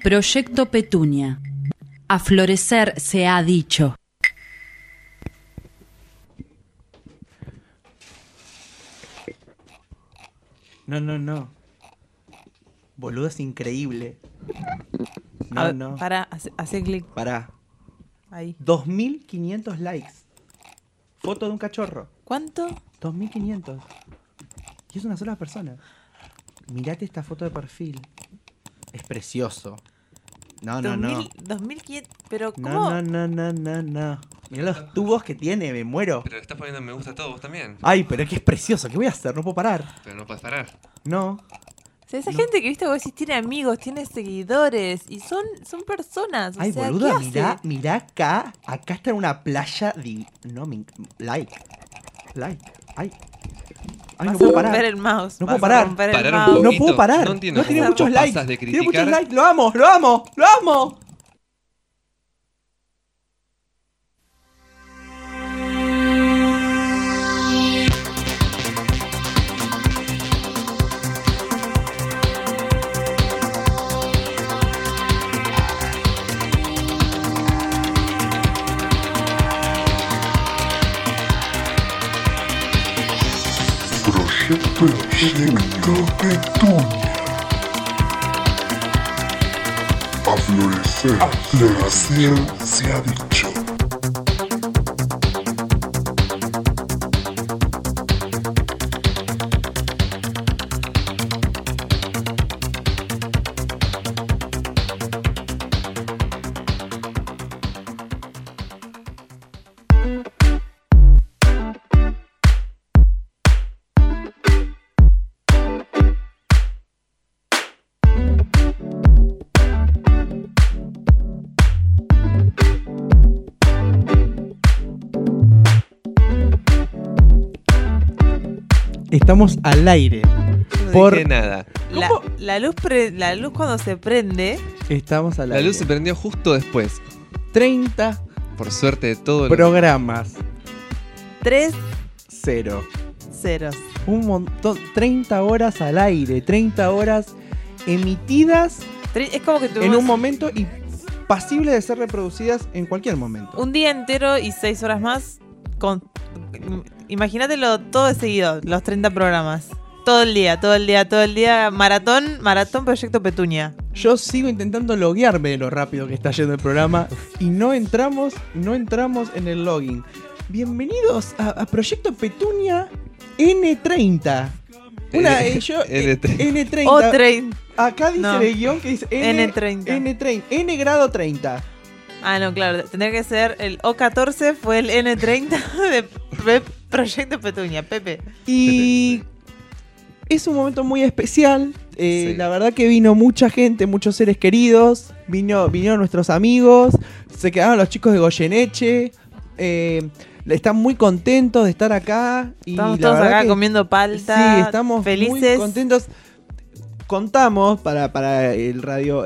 Proyecto Petunia. A florecer se ha dicho. No. Boludo, es increíble. No. Pará, hace clic. Pará. Ahí. 2.500 likes. Foto de un cachorro. ¿Cuánto? 2.500. Y es una sola persona. Mirate esta foto de perfil. Es precioso. No. 2.500. Pero ¿cómo? No. Mirá los tubos que tiene, me muero. Pero le estás poniendo me gusta a todo vos también. Ay, pero es que es precioso. ¿Qué voy a hacer? No puedo parar. Pero no puedes parar. No. O sea, esa gente que viste vos decís tiene amigos, tiene seguidores y son personas. O Ay, sea, boluda, ¿qué hace? mirá acá. Acá está en una playa like. Ay, Vas no a puedo romper parar. el mouse. No vas puedo parar. a romper el Parar un mouse. poco. No puedo parar. No entiendo tiene cómo muchos vos likes. pasás de Tiene muchos criticar- likes. Lo amo. Proyecto Petunia. A florecer se ha dicho. Estamos al aire. No Por- dije nada. La luz cuando se prende. Estamos al La aire. luz se prendió justo después. 30 Por suerte de todo. programas. 3 0. ceros. Un montón. 30 horas al aire. 30 horas emitidas Es como que tuvimos en un momento y pasible de ser reproducidas en cualquier momento. un día entero y 6 horas más. Imagínatelo todo de seguido, los 30 programas. Todo el día. Maratón Proyecto Petunia. Yo sigo intentando loguearme de lo rápido que está yendo el programa y no entramos en el login. Bienvenidos a Proyecto Petunia N30. N30. O 30. Acá dice No. el guión que dice N30. N30. N grado 30. Ah, no, claro. Tendría que ser el O14, fue el N30 de Proyecto Petunia, Pepe. Y es un momento muy especial. Sí. La verdad que vino mucha gente, muchos seres queridos. Vinieron nuestros amigos. Se quedaron los chicos de Goyeneche. Están muy contentos de estar acá. Y Estamos la todos verdad acá que comiendo palta. sí, estamos felices. muy contentos. Contamos para el radio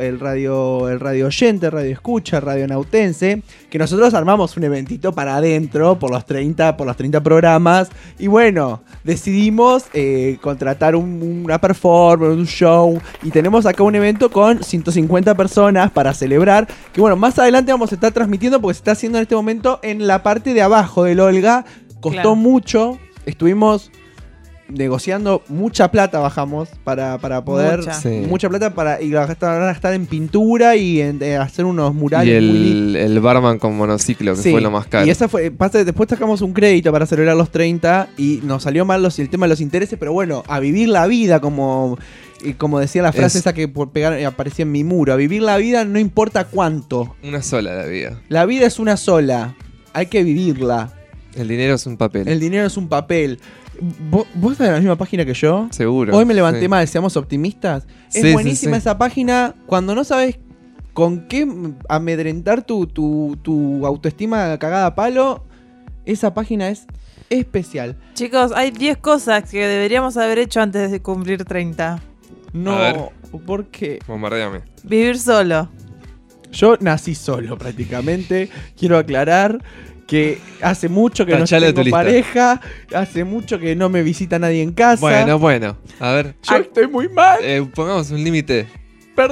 oyente, radio escucha, radio nautense, que nosotros armamos un eventito para adentro por los 30 programas. Y bueno, decidimos contratar una performance, un show. Y tenemos acá un evento con 150 personas para celebrar. Que bueno, más adelante vamos a estar transmitiendo porque se está haciendo en este momento en la parte de abajo del Olga. Costó Claro. mucho. Estuvimos negociando mucha plata, bajamos para poder Mucha. Sí. mucha plata para y gastar en pintura y en hacer unos murales Y muy lindos. el barman con monociclo, que Sí, fue lo más caro. y esa fue después sacamos un crédito para celebrar los 30 y nos salió mal el tema de los intereses, pero bueno, a vivir la vida como decía la frase Es- esa que aparecía en mi muro, a vivir la vida no importa cuánto. Una sola la vida. La vida es una sola, hay que vivirla. El dinero es un papel. El dinero es un papel. ¿Vos estás en la misma página que yo? Seguro. Hoy me levanté sí. mal, seamos optimistas. Es Sí, buenísima sí. esa página cuando no sabes con qué amedrentar tu autoestima cagada a palo. Esa página es especial. Chicos, hay 10 cosas que deberíamos haber hecho antes de cumplir 30. A ver. No, porque Bombardeame. Vivir solo. yo nací solo prácticamente. Quiero aclarar que hace mucho que Tachalo de no tu tengo lista. pareja, hace mucho que no me visita nadie en casa. Bueno. A ver. Yo estoy muy mal. Pongamos un límite. Perdón.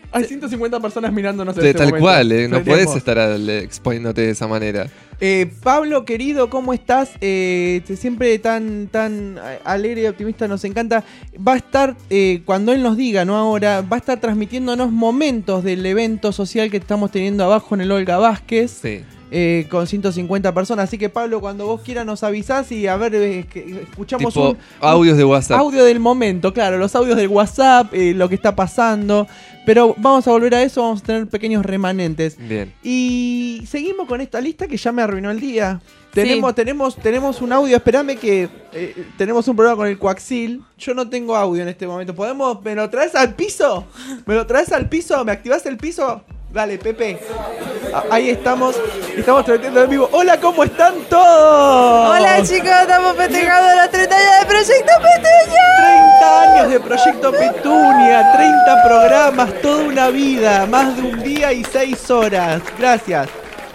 Hay 150 personas mirándonos en De este tal momento. cual, no Tenemos. podés estar exponiéndote de esa manera. Pablo, querido, ¿cómo estás? Siempre tan alegre y optimista, nos encanta. Va a estar, cuando él nos diga, no ahora, va a estar transmitiéndonos momentos del evento social que estamos teniendo abajo en el Olga Vázquez. Sí. Con 150 personas. Así que, Pablo, cuando vos quieras nos avisás y a ver, escuchamos Tipo un audios de WhatsApp. audio del momento, claro, los audios del WhatsApp, lo que está pasando. Pero vamos a volver a eso, vamos a tener pequeños remanentes. Bien. Y seguimos con esta lista que ya me arruinó el día. Sí. Tenemos un audio, espérame que tenemos un problema con el coaxil. Yo no tengo audio en este momento. ¿Me lo traes al piso? ¿Me lo traes al piso? ¿Me activás el piso? Dale, Pepe. Ahí estamos transmitiendo en vivo. Hola, ¿cómo están todos? Hola chicos, estamos festejando los 30 años de Proyecto Petunia. 30 años de Proyecto Petunia, 30 programas, toda una vida, más de un día y 6 horas. Gracias.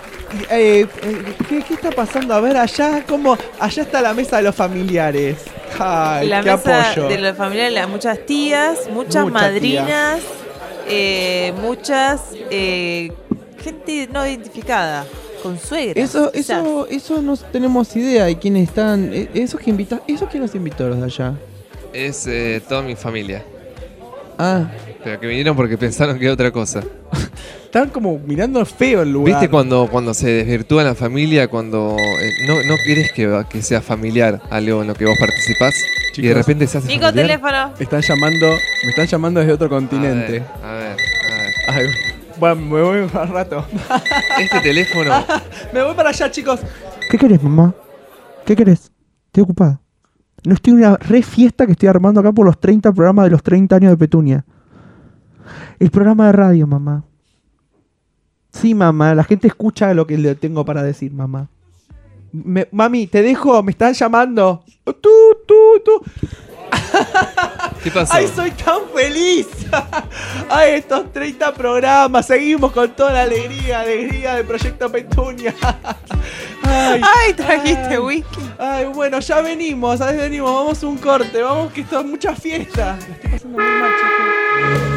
¿Qué está pasando? A ver, allá está la mesa de los familiares. Ay, La qué mesa apoyo. de los familiares, muchas tías, muchas madrinas, muchas gente no identificada, con suegras. quizás. Eso no tenemos idea de quiénes están. ¿Eso quién los invitó los de allá? Es toda mi familia. Ah, Pero que vinieron porque pensaron que era otra cosa. están como mirando feo el lugar. ¿Viste cuando se desvirtúa la familia? Cuando no querés que sea familiar algo en lo que vos participás y de Chicos. repente se hace Nico, familiar. teléfono. Me están llamando desde otro continente. A ver. Ay, bueno, me voy un rato. Este teléfono. Me voy para allá, chicos. ¿Qué querés, mamá? ¿Qué querés? Estoy ocupada. No estoy en una re fiesta que estoy armando acá por los 30 programas de los 30 años de Petunia. El programa de radio, mamá. Sí, mamá, la gente escucha lo que le tengo para decir, mamá. Mami, te dejo, me están llamando. Tú. ¿Qué pasó? ¡Ay, soy tan feliz! ¡Ay, estos 30 programas! Seguimos con toda la alegría de Proyecto Petunia. Ay, trajiste whisky. Ay, bueno, ya venimos, vamos a un corte, vamos que esto es mucha fiesta. Me estoy pasando muy mal, chicos.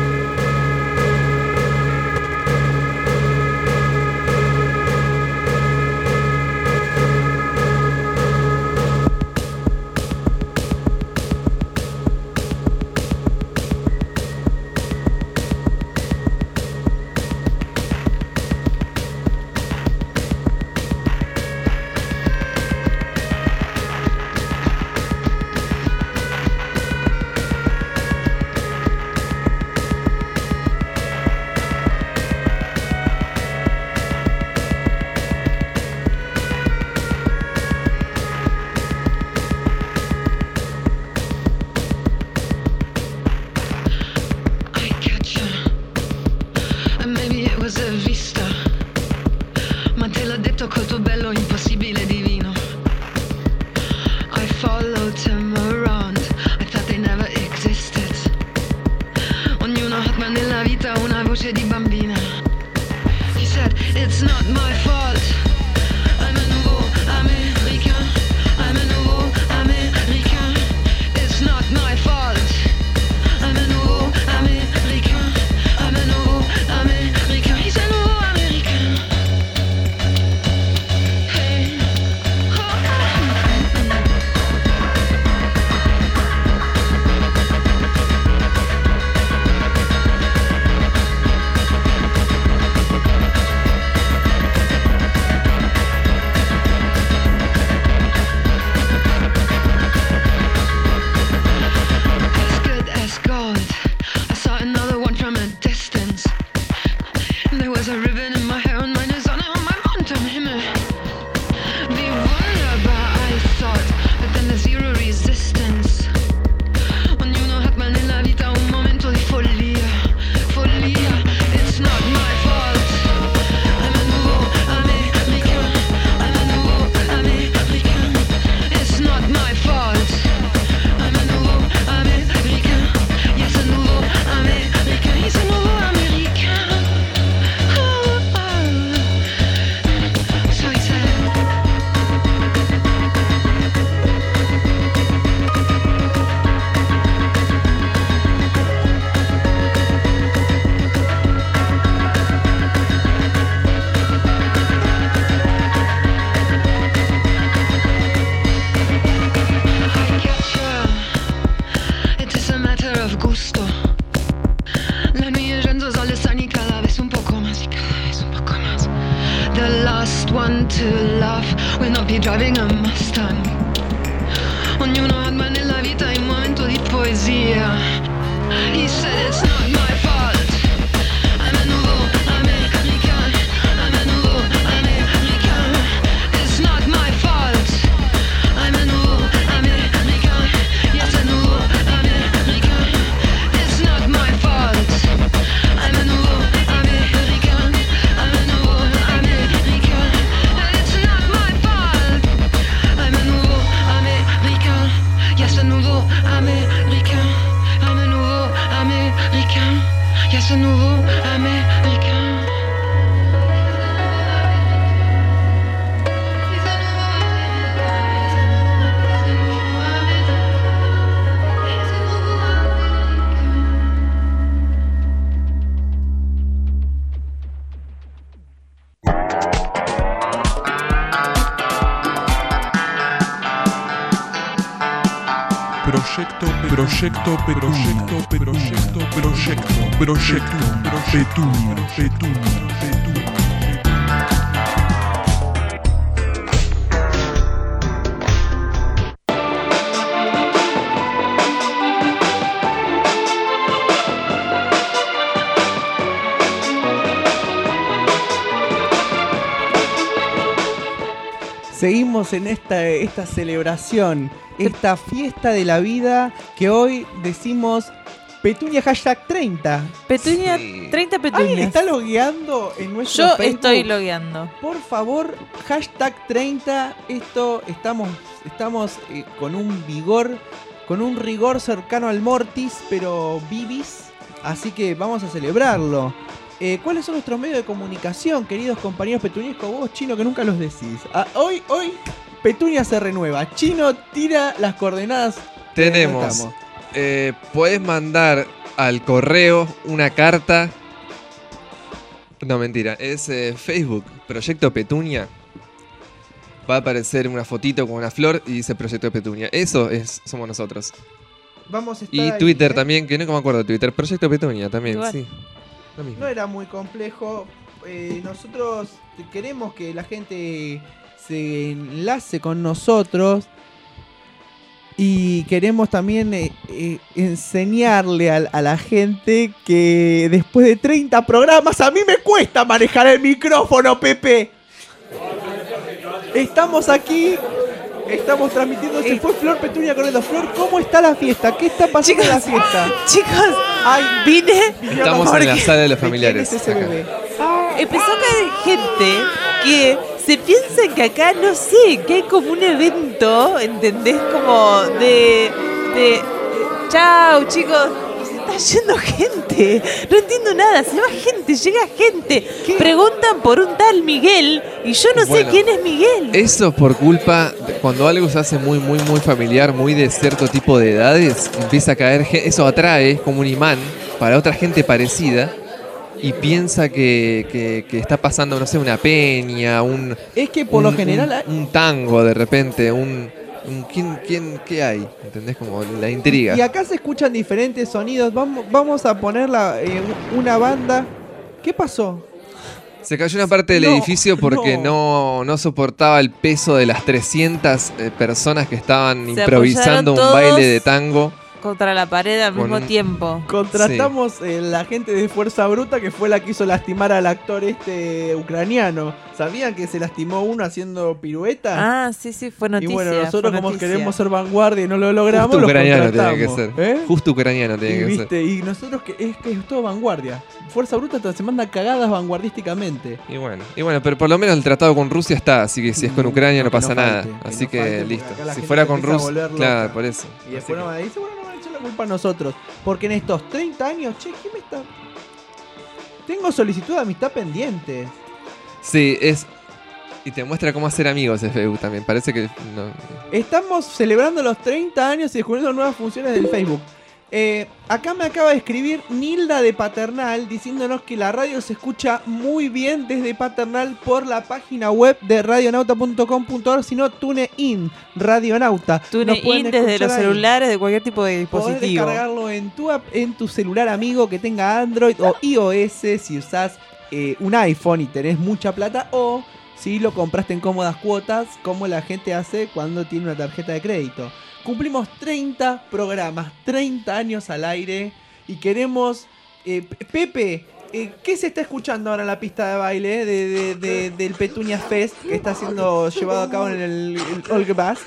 yendo soll es sein y cada vez un poco más y cada vez un poco más. The last one to love will not be driving a Mustang. Ognuno ha nella vita un momento di poesia. He said it's not my fault. I'm a nouveau américain. I'm a nouveau américain. It's not my fault. I'm a nouveau américain. Yes, a nouveau américain. It's not my fault. I'm a nouveau américain. I'm a nouveau américain. It's not my fault. I'm a nouveau américain. Yes, a nouveau américain. I'm a nouveau américain. Yes, a nouveau américain. Proyecto Petunia. Seguimos en esta celebración, esta fiesta de la vida que hoy decimos Petunia hashtag 30. Petunia, Sí. 30 ¿Alguien petunias. está logueando en nuestro Yo Facebook? estoy logueando. Por favor, hashtag 30. Estamos con un vigor, con un rigor cercano al mortis, pero vivis. Así que vamos a celebrarlo. ¿Cuáles son nuestros medios de comunicación, queridos compañeros petuniescos? Vos, Chino, que nunca los decís. Hoy Petunia se renueva. Chino tira las coordenadas. Tenemos. Estamos. Podés mandar al correo una carta. No, mentira. Es Facebook, Proyecto Petunia. Va a aparecer una fotito con una flor y dice Proyecto Petunia. Somos nosotros. Vamos a estar Y ahí, Twitter ¿eh? también, que no me acuerdo de Twitter. Proyecto Petunia también, Igual. sí. Lo mismo. No era muy complejo. Nosotros queremos que la gente se enlace con nosotros. Y queremos también enseñarle a la gente que después de 30 programas a mí me cuesta manejar el micrófono, Pepe. Estamos aquí, estamos transmitiendo. Se fue Flor Petunia corriendo. Flor, ¿cómo está la fiesta? ¿Qué está pasando en la fiesta? Chicos, Ay, vine. Estamos en la sala de los ¿de quién familiares. es ese acá. bebé? Empezó a caer gente que se piensa que acá, no sé, que hay como un evento, ¿entendés? Como de chao, chicos. Y se está yendo gente. No entiendo nada. Se va gente, llega gente. Preguntan por un tal Miguel y yo no sé Bueno, quién es Miguel. Eso por culpa, cuando algo se hace muy, muy, muy familiar, muy de cierto tipo de edades, empieza a caer gente. Eso atrae como un imán para otra gente parecida. Y piensa que está pasando, no sé, una peña, Es que por lo general un tango de repente, ¿qué hay? ¿Entendés? Como la intriga. y acá se escuchan diferentes sonidos. Vamos a poner una banda. ¿Qué pasó? Se cayó una parte del No, edificio porque no soportaba el peso de las 300 personas que estaban Se improvisando un apoyaron baile todos de tango. Contra la pared al Con mismo un- tiempo. Contratamos la gente de Fuerza Bruta que fue la que hizo lastimar al actor ucraniano. ¿Sabían que se lastimó uno haciendo pirueta? Ah, sí, fue noticia. y bueno, nosotros fue como noticia. queremos ser vanguardia y no lo logramos, Justo lo ucraniano tenía que contratamos. ser. ¿Eh? Justo ucraniano tenía Y, que ser. viste, y nosotros es todo vanguardia. Fuerza Bruta se manda cagadas vanguardísticamente. Y bueno, pero por lo menos el tratado con Rusia está, así que si es con Ucrania no que pasa no nada. falte, que Así no que falte, porque listo. acá la Si gente fuera se con empieza a Rusia, volver claro, loca. por eso. Y Así después que- nos van a decir, bueno, no van a echar la culpa a nosotros. Porque en estos 30 años, che, ¿qué me está...? Tengo solicitud de amistad pendiente. Sí, y te muestra cómo hacer amigos el Facebook también. Parece que no. Estamos celebrando los 30 años y descubriendo nuevas funciones del Facebook. Acá me acaba de escribir Nilda de Paternal diciéndonos que la radio se escucha muy bien desde Paternal por la página web de radionauta.com.ar, sino TuneIn, Radionauta. Nos pueden TuneIn desde escuchar los ahí. celulares de cualquier tipo de Podés dispositivo. descargarlo en tu celular amigo que tenga Android o iOS si usás un iPhone y tenés mucha plata, o si lo compraste en cómodas cuotas como la gente hace cuando tiene una tarjeta de crédito. Cumplimos 30 programas, 30 años al aire y queremos... Pepe, ¿qué se está escuchando ahora en la pista de baile del Petunia Fest que está siendo llevado a cabo en el Olgbas?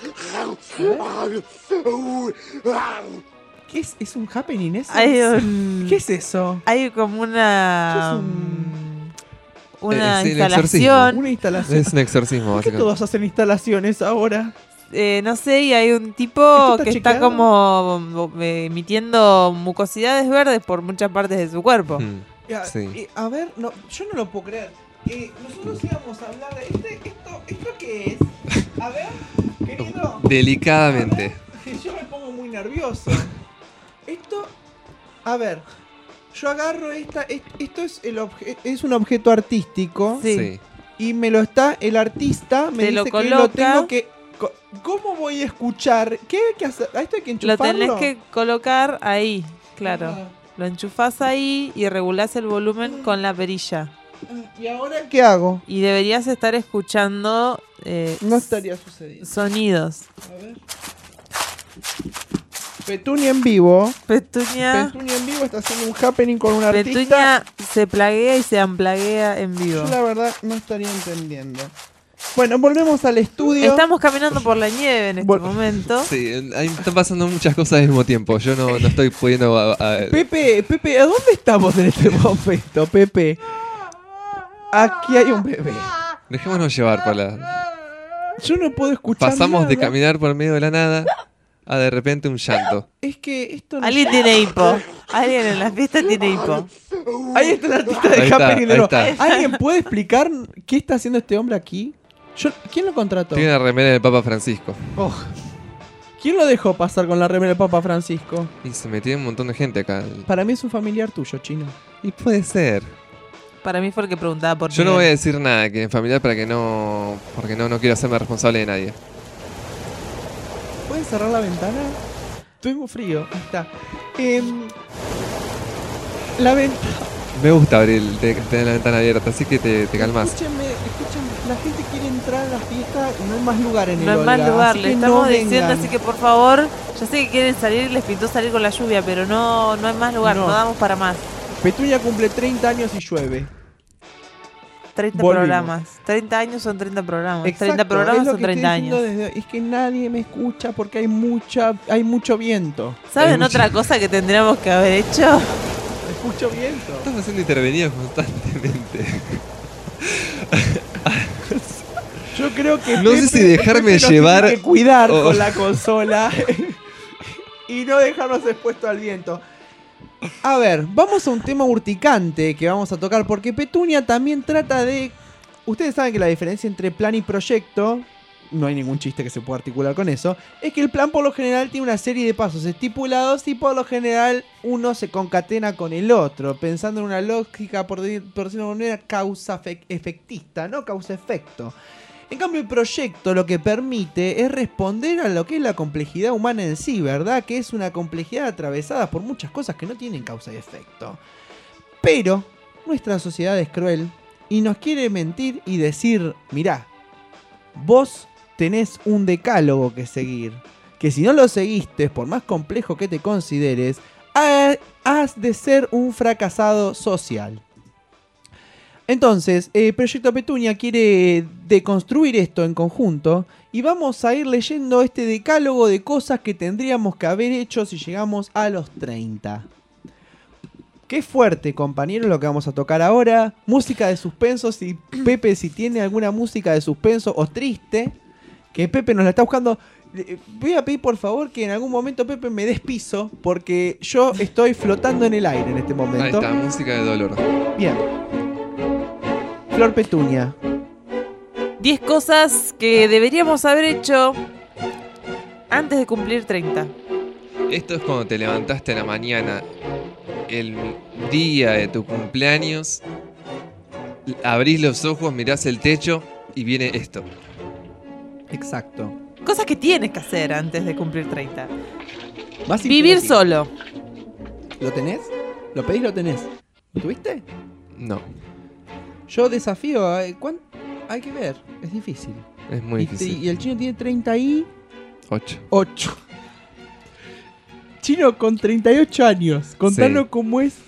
¿Qué es? ¿Es un happening eso? ¿Qué es eso? Hay como una... Una Es el instalación. Una instalación. Es un exorcismo, ¿Por qué básicamente. todos hacen instalaciones ahora? No sé, y hay un ¿Esto tipo está que está chequeado? como emitiendo mucosidades verdes por muchas partes de su cuerpo. Mm, Sí. A ver, no, yo no lo puedo creer. Nosotros íbamos a hablar de ¿esto qué es? A ver, querido. Delicadamente. A ver, yo me pongo muy nervioso. Esto, a ver, yo agarro esto es un objeto artístico. Sí. Y me lo está, el artista me Te lo dice que lo coloca. tengo que... ¿Cómo voy a escuchar? ¿Qué hay que hacer? ¿A esto hay que Lo enchufarlo? tenés que colocar ahí, claro. Ah, Lo enchufás ahí y regulás el volumen con la perilla. ¿Y ahora qué hago? Y deberías estar escuchando No estaría sucediendo. sonidos. A ver. Petunia en vivo. Petunia, Petunia en vivo está haciendo un happening con un artista. Petunia se plaguea y se amplaguea en vivo. Yo la verdad no estaría entendiendo. Bueno, volvemos al estudio. Estamos caminando por la nieve en este Vol- momento. Sí, ahí están pasando muchas cosas al mismo tiempo. Yo no estoy pudiendo... Pepe, ¿a dónde estamos en este momento, Pepe? Aquí hay un bebé. Dejémonos llevar por la... Yo no puedo escuchar Pasamos de nada. caminar por medio de la nada a de repente un llanto. Es que esto no... Alguien tiene hipo. Alguien en la fiesta tiene hipo. Ahí está el artista de Ahí está, happening de ahí nuevo. está. ¿Alguien puede explicar qué está haciendo este hombre aquí? ¿Quién lo contrató? Tiene una remera del Papa Francisco. Oh. ¿Quién lo dejó pasar con la remera del Papa Francisco? Y se metió un montón de gente acá. Para mí es un familiar tuyo, Chino. Y puede ser. Para mí fue el que preguntaba por Yo no Miguel. voy a decir nada que en familiar para que no... Porque no quiero hacerme responsable de nadie. ¿Puedes cerrar la ventana? Tengo frío. Ahí está. La ventana... Me gusta abrir, tener la ventana abierta, así que te calmas. Escúchenme. La gente quiere entrar a la fiesta y no hay más lugar en el No hay más Olga, lugar, así le que estamos no diciendo, vengan. así que por favor, ya sé que quieren salir, les pintó salir con la lluvia, pero no hay más lugar, No. no damos para más. Petunia cumple 30 años y llueve. 30 Volvimos. programas. 30 años son 30 programas. Exacto, 30 programas es lo son que 30 estoy diciendo años. es que nadie me escucha porque hay mucho viento. ¿Saben Hay otra cosa que tendríamos que haber hecho? Hay mucho viento. Estamos siendo intervenidos constantemente. Yo creo que No sé si dejarme Pepe nos llevar tiene que cuidar o- con la consola y no dejarnos expuestos al viento. A ver, vamos a un tema urticante que vamos a tocar porque Petunia también trata de... Ustedes saben que la diferencia entre plan y proyecto, no hay ningún chiste que se pueda articular con eso, es que el plan por lo general tiene una serie de pasos estipulados y por lo general uno se concatena con el otro, pensando en una lógica, por decirlo de alguna manera, causa-efectista, no causa-efecto. En cambio, el proyecto lo que permite es responder a lo que es la complejidad humana en sí, ¿verdad? Que es una complejidad atravesada por muchas cosas que no tienen causa y efecto. Pero nuestra sociedad es cruel y nos quiere mentir y decir, mirá, vos tenés un decálogo que seguir, que si no lo seguiste, por más complejo que te consideres, has de ser un fracasado social. Entonces, Proyecto Petunia quiere deconstruir esto en conjunto y vamos a ir leyendo este decálogo de cosas que tendríamos que haber hecho si llegamos a los 30. Qué fuerte, compañero, lo que vamos a tocar ahora. Música de suspenso, si Pepe, si tiene alguna música de suspenso o triste, que Pepe nos la está buscando. Voy a pedir por favor que en algún momento Pepe me des piso, porque yo estoy flotando en el aire en este Ahí momento. está, música de dolor. Bien. Flor Petunia. 10 cosas que deberíamos haber hecho antes de cumplir 30. Esto es cuando te levantaste a la mañana, el día de tu cumpleaños, abrís los ojos, mirás el techo y viene esto. Exacto. Cosas que tienes que hacer antes de cumplir 30. Más Vivir Infinity. solo. ¿Lo tenés? ¿Lo pedís? ¿Lo tenés? ¿Lo tuviste? No, Yo desafío. Hay que ver. Es difícil. es muy Y difícil. el chino tiene 38. 8. Chino con 38 años. Contanos Sí. cómo es.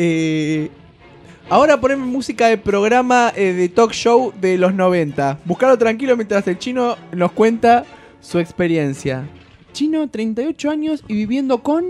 Ahora poneme música de programa de talk show de los 90. Buscalo tranquilo mientras el chino nos cuenta su experiencia. Chino, 38 años y viviendo con...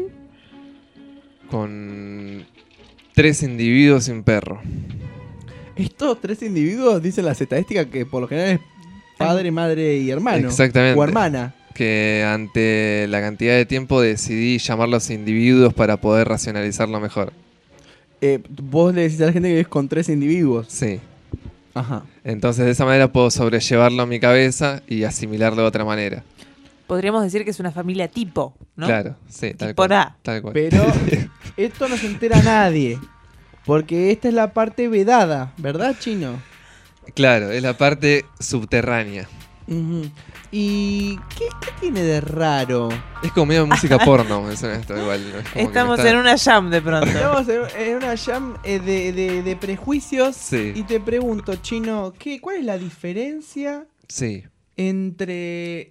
Con 3 individuos y un perro. Estos 3 individuos dicen las estadísticas que por lo general es padre, madre y hermano. Exactamente. O hermana. Que ante la cantidad de tiempo decidí llamarlos individuos para poder racionalizarlo mejor. Vos le decís a la gente que vives con 3 individuos. Sí. Ajá. Entonces de esa manera puedo sobrellevarlo a mi cabeza y asimilarlo de otra manera. Podríamos decir que es una familia tipo, ¿no? Claro, sí, tal Tipo cual. A. Tal cual. Pero esto no se entera nadie. Porque esta es la parte vedada, ¿verdad, Chino? Claro, es la parte subterránea. Ujú. ¿Y qué tiene de raro? Es como medio música porno, me suena esto igual. ¿No? Es como que Estamos me está- en una jam de pronto. Estamos en una jam de prejuicios. Sí. Y te pregunto, Chino, ¿cuál es la diferencia Sí. entre...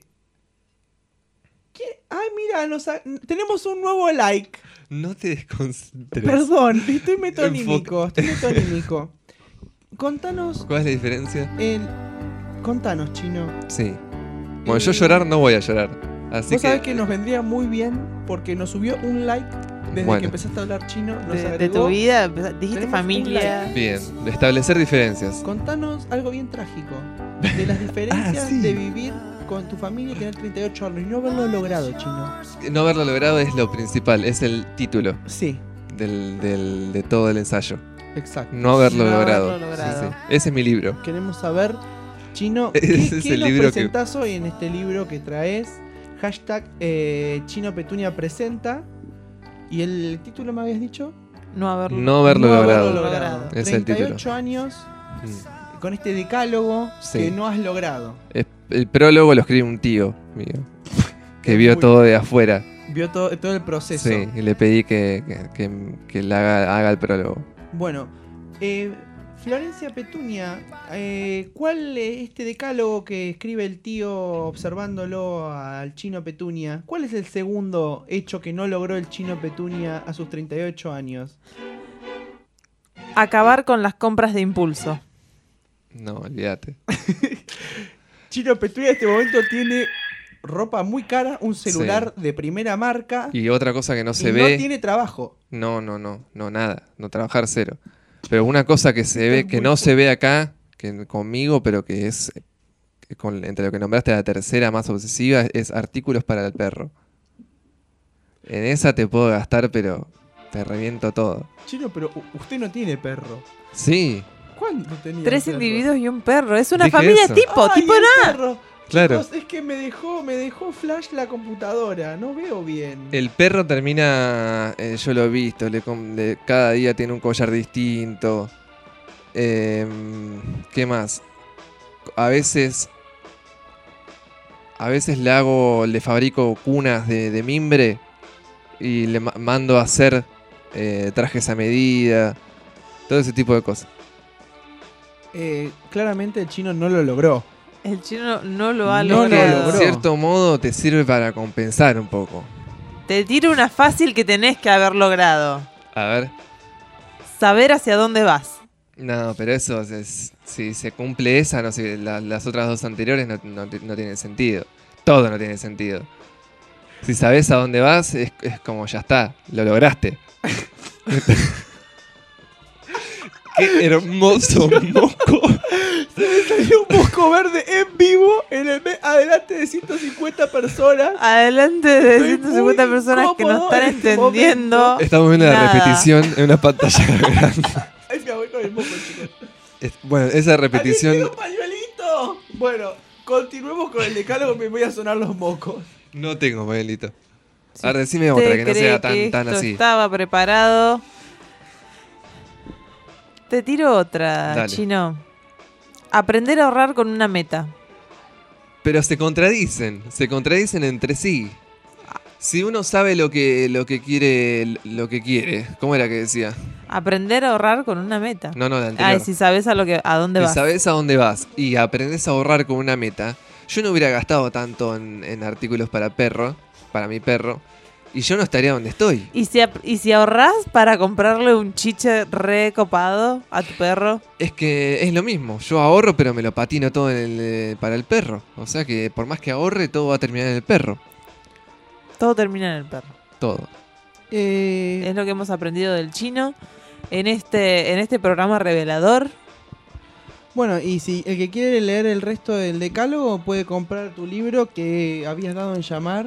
Ay, mira, tenemos un nuevo like. No te desconcentres. Perdón, estoy metonímico. Contanos ¿Cuál es la diferencia? Contanos, Chino. Sí. Bueno, yo llorar no voy a llorar. Así Vos sabés que nos vendría muy bien porque nos subió un like desde Bueno. que empezaste a hablar chino. Nos De agregó. tu vida, dijiste Tenemos familia. Bien, de establecer diferencias. Contanos algo bien trágico de las diferencias sí. de vivir con tu familia y tener 38 años y no haberlo logrado, Chino. No haberlo logrado es lo principal, es el título Sí, de todo el ensayo. exacto. No haberlo No logrado. haberlo logrado. Sí, sí. Ese es mi libro. Queremos saber, Chino, Ese es ¿qué el nos libro que- presentás hoy en este libro que traes? Hashtag Chino Petunia presenta. ¿Y el título me habías dicho? No haberlo, No haberlo logrado. logrado. Es el 38 título. años Mm. con este decálogo Sí. que no has logrado. El prólogo lo escribe un tío mío. Que vio Muy todo de afuera. Vio todo el proceso. Sí, y le pedí que le haga el prólogo. Bueno, Florencia Petunia, ¿cuál es este decálogo que escribe el tío observándolo al Chino Petunia? ¿Cuál es el segundo hecho que no logró el Chino Petunia a sus 38 años? Acabar con las compras de impulso. No, olvídate. Chino Petunia en este momento tiene ropa muy cara, un celular de primera marca Y otra cosa que no se y ve. no tiene trabajo. No, nada. No trabajar cero. Pero una cosa que se ve, Es que muy no se ve acá, que conmigo, pero que es entre lo que nombraste la tercera más obsesiva, es artículos para el perro. En esa te puedo gastar, pero te reviento todo. Chino, pero usted no tiene perro. Sí, ¿Cuándo tenía 3 perro? individuos y un perro. Es una Dije familia eso. tipo, ¡Ay, tipo el nada. perro! claro. Chicos, es que me dejó flash la computadora. No veo bien. El perro termina, yo lo he visto, cada día tiene un collar distinto. ¿Qué más? A veces le fabrico cunas de mimbre y le mando a hacer trajes a medida, todo ese tipo de cosas. Claramente el chino no lo logró. El chino no lo ha No lo logrado. logró. En cierto modo te sirve para compensar un poco. Te tiro una fácil que tenés que haber logrado. A ver. Saber hacia dónde vas. No, pero eso, si se cumple esa, no sé, las otras dos anteriores no tienen sentido. Todo no tiene sentido. Si sabes a dónde vas, es como ya está, lo lograste. ¡Qué hermoso moco! Salió un mosco verde en vivo en el adelante de 150 personas. Adelante de Estoy 150 muy personas que no incómodo están en este entendiendo. Estamos viendo la nada. repetición en una pantalla grande. Ay, me voy con el moco, chicos. Bueno, esa repetición... ¡Alguien tiene un pañuelito! Bueno, continuemos con el decálogo, me voy a sonar los mocos. No tengo, Miguelito. A ver, decime otra que no sea tan esto así. Estaba preparado. Te tiro otra, Dale. Chino. Aprender a ahorrar con una meta. Pero se contradicen entre sí. Si uno sabe lo que quiere, ¿cómo era que decía? Aprender a ahorrar con una meta. No, la anterior. Si sabes a dónde Si vas. sabes a dónde vas y aprendes a ahorrar con una meta, yo no hubiera gastado tanto en artículos para mi perro, y yo no estaría donde estoy. ¿Y si ahorrás para comprarle un chiche recopado a tu perro? Es que es lo mismo, yo ahorro pero me lo patino todo para el perro. O sea que por más que ahorre, todo va a terminar en el perro. Todo termina en el perro. Todo. Es lo que hemos aprendido del Chino en este programa revelador. Bueno, y si el que quiere leer el resto del decálogo puede comprar tu libro que habías dado en llamar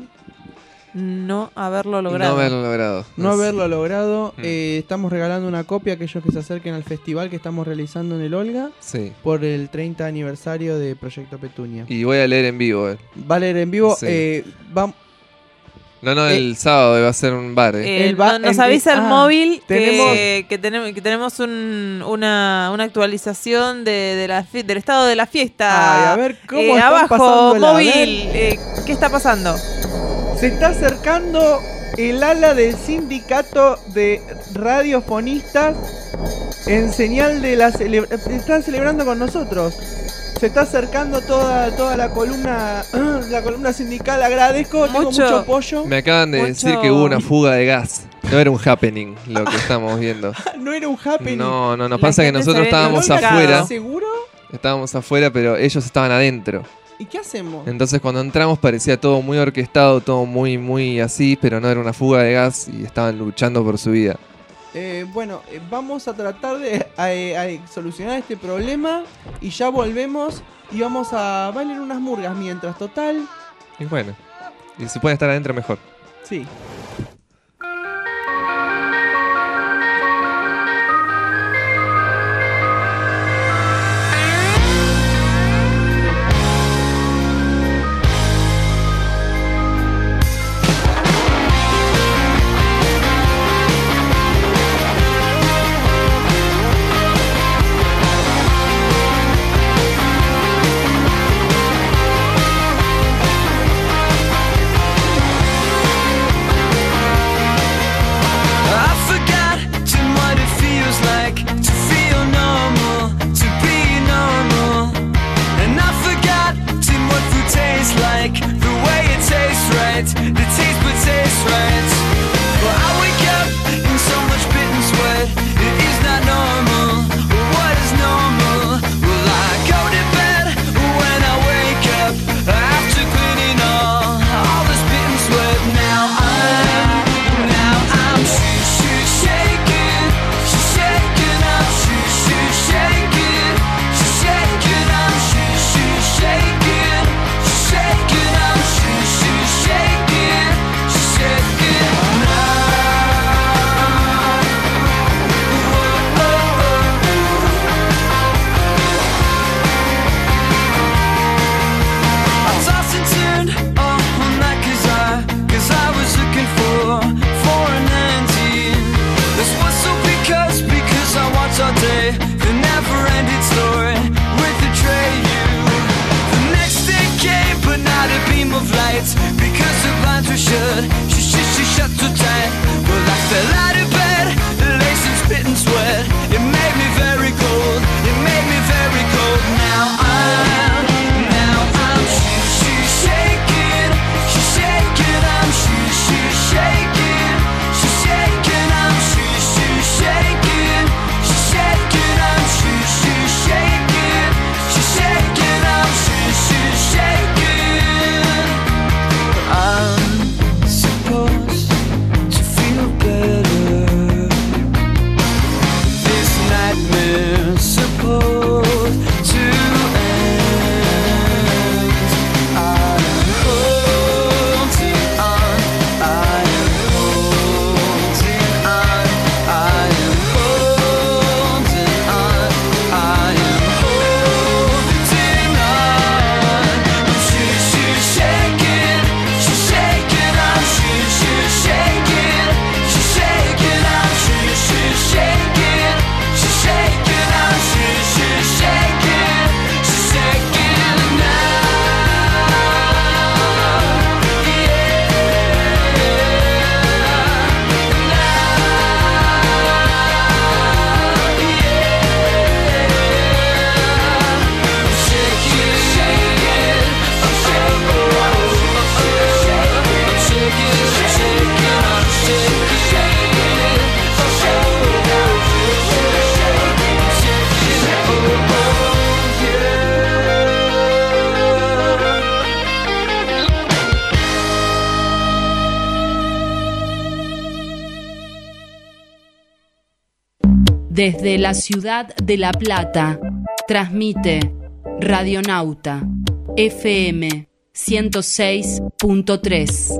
No haberlo logrado. No haberlo logrado. No haberlo logrado. Mm. Estamos regalando una copia a aquellos que se acerquen al festival que estamos realizando en el Olga Sí. por el 30 aniversario de Proyecto Petunia. Y voy a leer en vivo. Va a leer en vivo. Sí. Vamos. No, el sábado va a ser un bar. Nos avisa el móvil tenemos- que tenemos una actualización del estado de la fiesta. Ay, a ver cómo están abajo, pasándola, a móvil. ¿Qué está pasando? Se está acercando el ala del sindicato de radiofonistas en señal de la celebración. Están celebrando con nosotros. Se está acercando toda la columna sindical. Agradezco, tengo Mucho. mucho apoyo. Me acaban de decir que hubo una fuga de gas. No era un happening lo que estamos viendo. No era un happening. No, La pasa que gente se nosotros ve estábamos loca. afuera. ¿Seguro? Estábamos afuera, pero ellos estaban adentro. ¿Y qué hacemos? Entonces cuando entramos parecía todo muy orquestado, todo muy, muy así, pero no era una fuga de gas y estaban luchando por su vida. Vamos a tratar de solucionar este problema y ya volvemos y vamos a bailar unas murgas mientras, total. Y bueno, y si pueden estar adentro mejor. Sí. I Desde la ciudad de La Plata, transmite Radionauta, FM 106.3.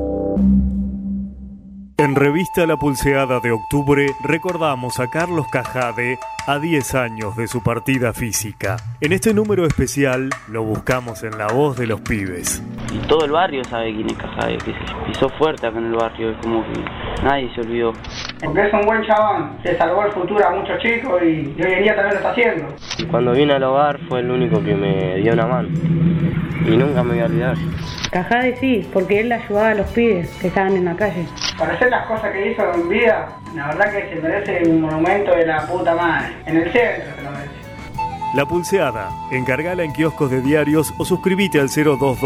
En Revista La Pulseada de octubre recordamos a Carlos Cajade a 10 años de su partida física. En este número especial lo buscamos en la voz de los pibes. Y todo el barrio sabe quién es Cajade, que se pisó fuerte acá en el barrio, es como que nadie se olvidó. Porque es un buen chabón, se salvó el futuro a muchos chicos y hoy en día también lo está haciendo. Cuando vine al hogar fue el único que me dio una mano y nunca me voy a olvidar. Cajade sí, porque él ayudaba a los pibes que estaban en la calle. Para hacer las cosas que hizo en vida, la verdad que se merece un monumento de la puta madre. En el centro se lo merece. La Pulseada, encargala en kioscos de diarios o suscríbete al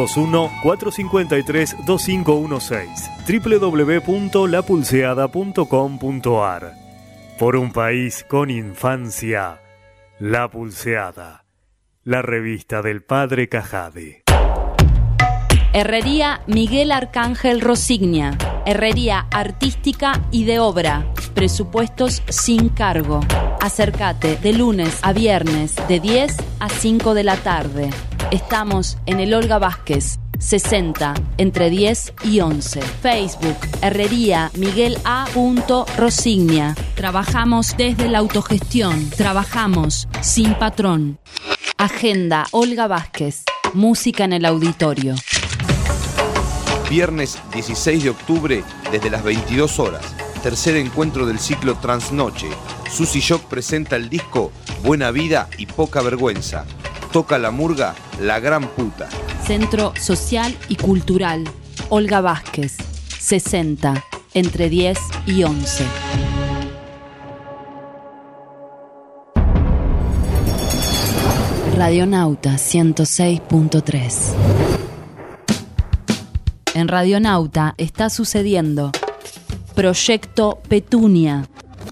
0221-453-2516 www.lapulseada.com.ar. Por un país con infancia, La Pulseada, la revista del padre Cajade. Herrería Miguel Arcángel Rosignia. Herrería artística y de obra. Presupuestos sin cargo. Acércate de lunes a viernes de 10 a 5 de la tarde. Estamos en el Olga Vázquez, 60, entre 10 y 11. Facebook, Herrería Miguel A. Rosignia. Trabajamos desde la autogestión. Trabajamos sin patrón. Agenda Olga Vázquez. Música en el auditorio. Viernes 16 de octubre, desde las 22 horas. Tercer encuentro del ciclo Transnoche. Susy Shock presenta el disco Buena Vida y Poca Vergüenza. Toca la murga La Gran Puta. Centro Social y Cultural Olga Vázquez, 60, entre 10 y 11. Radionauta 106.3. En Radionauta está sucediendo Proyecto Petunia.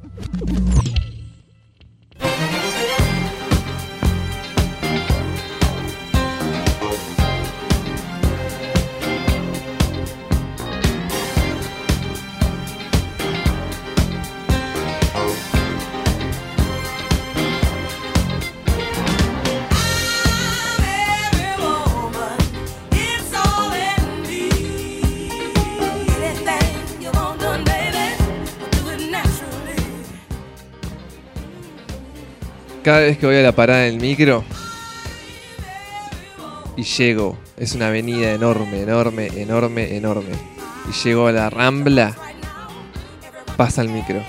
Cada vez que voy a la parada del micro y llego, es una avenida enorme, enorme, enorme, enorme. Y llego a la Rambla, pasa el micro.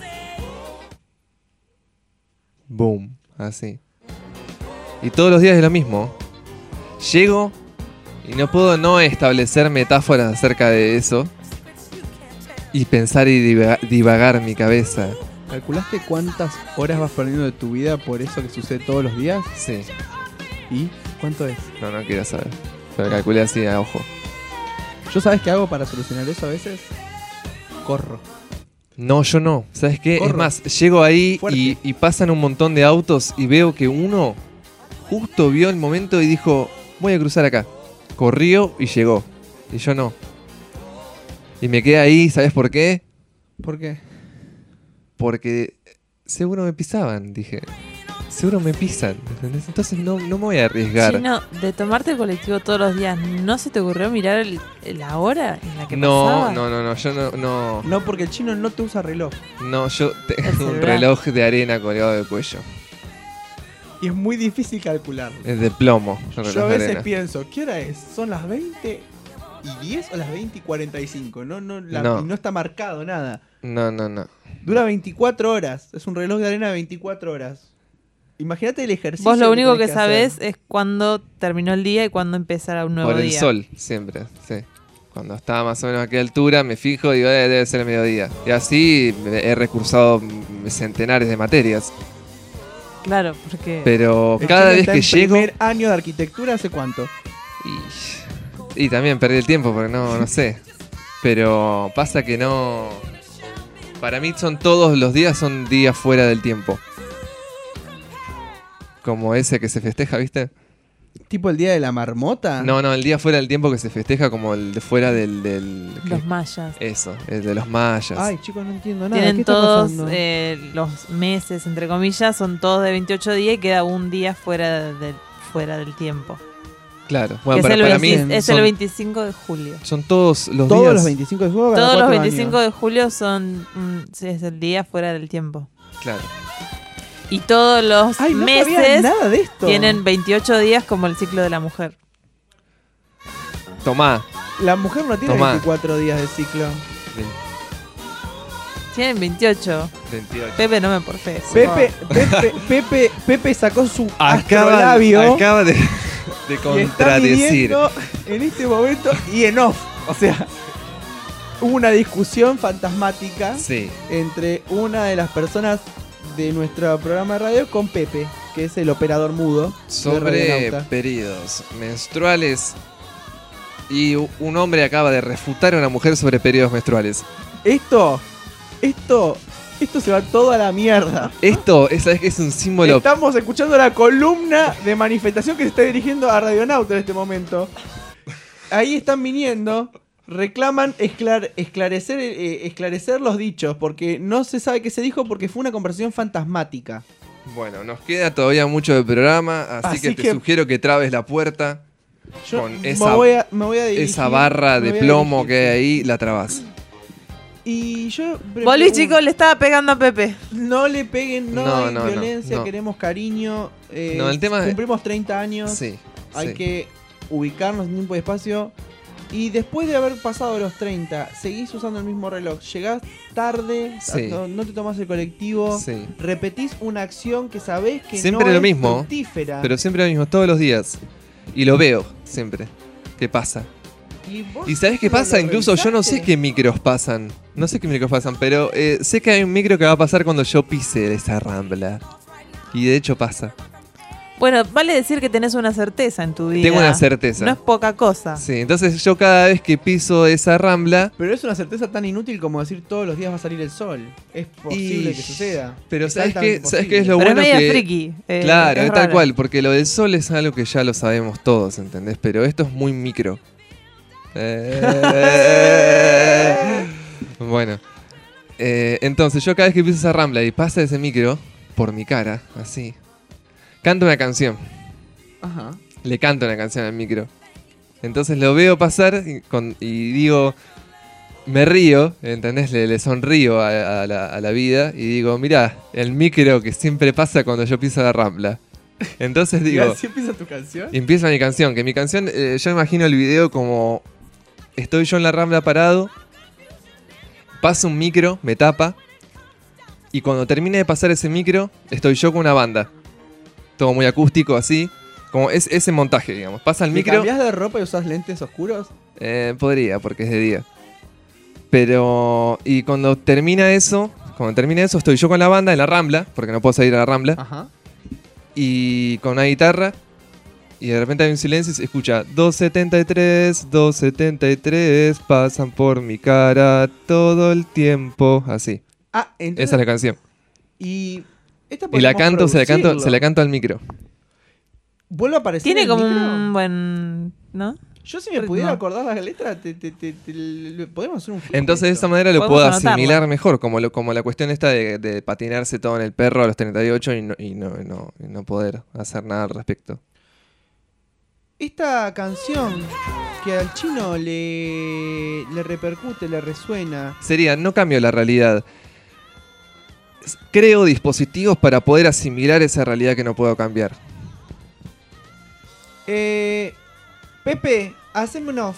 Boom, así. Y todos los días es lo mismo. Llego y no puedo no establecer metáforas acerca de eso y pensar y divagar en mi cabeza. ¿Calculaste cuántas horas vas perdiendo de tu vida por eso que sucede todos los días? Sí. ¿Y cuánto es? No quiero saber. Pero calculé así a ojo. ¿Yo sabes qué hago para solucionar eso a veces? Corro. No, yo no. ¿Sabes qué? Corro. Es más, llego ahí Fuerte. y pasan un montón de autos y veo que uno justo vio el momento y dijo, voy a cruzar acá. Corrió y llegó. Y yo no. Y me quedé ahí, ¿sabes por qué? ¿Por qué? Porque seguro me pisaban, dije. Seguro me pisan, ¿entendés? Entonces no me voy a arriesgar. Chino, de tomarte el colectivo todos los días, ¿no se te ocurrió mirar la hora en la que pasaba? No, yo no. No, porque el chino no te usa reloj. No, yo tengo un celular. reloj de arena colgado del cuello. Y es muy difícil calcularlo. Es de plomo. Un reloj Yo a de veces arena. pienso, ¿qué hora es? ¿Son las 20 y 10 o las 20 y 45? No. Y no está marcado nada. No. Dura 24 horas. Es un reloj de arena de 24 horas. Imagínate el ejercicio. Vos lo único que tenés sabés hacer. es cuándo terminó el día y cuándo empezará un nuevo Por el día. sol, siempre, sí. Cuando estaba más o menos a qué altura, me fijo y digo, debe ser el mediodía. Y así he recursado centenares de materias. Claro, porque... Pero El cada chino vez está que en llego... primer año de arquitectura, ¿hace cuánto? Y también perdí el tiempo porque no sé. Pero pasa que no... Para mí son todos los días, son días fuera del tiempo. Como ese que se festeja, ¿viste? ¿Tipo el día de la marmota? No, el día fuera del tiempo que se festeja como el de fuera del Los mayas. Eso, el de los mayas. Ay, chicos, no entiendo nada. ¿Qué Tienen está todos pasando? los meses, entre comillas, son todos de 28 días y queda un día fuera del tiempo. Claro, bueno, Que para mí es son, el 25 de julio. son todos los Todos días. los 25 de julio. Todos los 25 de julio son es el día fuera del tiempo. Claro. Y todos los Ay, no sabía meses nada de esto. tienen 28 días como el ciclo de la mujer. Tomá. La mujer no tiene Tomá. 24 días de ciclo. Tienen 28. 28. Pepe, no me porfes. Pepe sacó su Acaba astrolabio de y está contradecir. midiendo en este momento y en off. O sea, hubo una discusión fantasmática Sí. entre una de las personas de nuestro programa de radio con Pepe, que es el operador mudo de Sobre Radionauta. periodos menstruales. Y un hombre acaba de refutar a una mujer sobre periodos menstruales. Esto se va todo a la mierda. Esto, ¿sabes qué? Es un símbolo. Estamos escuchando la columna de manifestación que se está dirigiendo a Radionauta en este momento. Ahí están viniendo, reclaman esclarecer los dichos, porque no se sabe qué se dijo porque fue una conversación fantasmática. Bueno, nos queda todavía mucho de programa, así que te que sugiero que trabes la puerta yo con me esa, voy a dirigir, esa barra me de voy a plomo dirigir. que hay ahí, la trabas. Y yo... Bolis, chicos, le estaba pegando a Pepe. No le peguen, no hay No, violencia, no. queremos cariño. No, el tema es- cumplimos 30 años. Sí. Hay sí. que ubicarnos en tiempo y espacio. Y después de haber pasado los 30, seguís usando el mismo reloj. Llegás tarde, Sí. no te tomás el colectivo. Sí. Repetís una acción que sabés que Siempre no lo es mismo, fructífera. pero siempre lo mismo, todos los días. Y lo veo siempre. ¿Qué pasa? ¿Y sabes qué pasa? Incluso yo no sé qué micros pasan. No sé qué micros pasan, pero sé que hay un micro que va a pasar cuando yo pise esa rambla. Y de hecho pasa. Bueno, vale decir que tenés una certeza en tu vida. Tengo una certeza. No es poca cosa. Sí, entonces yo cada vez que piso esa rambla... Pero es una certeza tan inútil como decir todos los días va a salir el sol. Es posible Y- que suceda. Pero Es ¿sabes qué? altamente ¿Sabes qué es posible. lo Pero bueno es media que... friki. Claro, es es tal rara. cual, porque lo del sol es algo que ya lo sabemos todos, ¿entendés? Pero esto es muy micro. Bueno, entonces yo cada vez que piso esa rambla y pasa ese micro por mi cara, así, canto una canción. Ajá. Le canto una canción al micro. Entonces lo veo pasar y digo, me río, ¿entendés? Le sonrío a la vida y digo, mirá, el micro que siempre pasa cuando yo piso la rambla. Entonces ¿Y digo, así empieza tu canción? y empieza mi canción, que mi canción, yo imagino el video como estoy yo en la rambla parado, pasa un micro, me tapa, y cuando termine de pasar ese micro, estoy yo con una banda. Todo muy acústico, así, como es ese montaje, digamos. Pasa el ¿Te micro, cambiás de ropa y usás lentes oscuros? podría, porque es de día. Pero, y cuando termina eso, estoy yo con la banda en la rambla, porque no puedo salir a la rambla, Ajá. y con una guitarra, y de repente hay un silencio y se escucha 273, 273, pasan por mi cara todo el tiempo, así. Ah, entonces... Esa es la canción. Y... esta Y la podemos canto, se la producirlo. canto al micro. ¿Vuelve a aparecer Tiene el como micro? un buen... ¿no? Yo si me ritmo. pudiera acordar las letras, podemos hacer un flip Entonces de esto. esa manera lo Podemos puedo anotarlo. asimilar mejor, como la cuestión esta de patinarse todo en el perro a los 38 y no poder hacer nada al respecto. Esta canción que al chino le repercute, le resuena. Sería, no cambio la realidad. Creo dispositivos para poder asimilar esa realidad que no puedo cambiar. Pepe, haceme un off.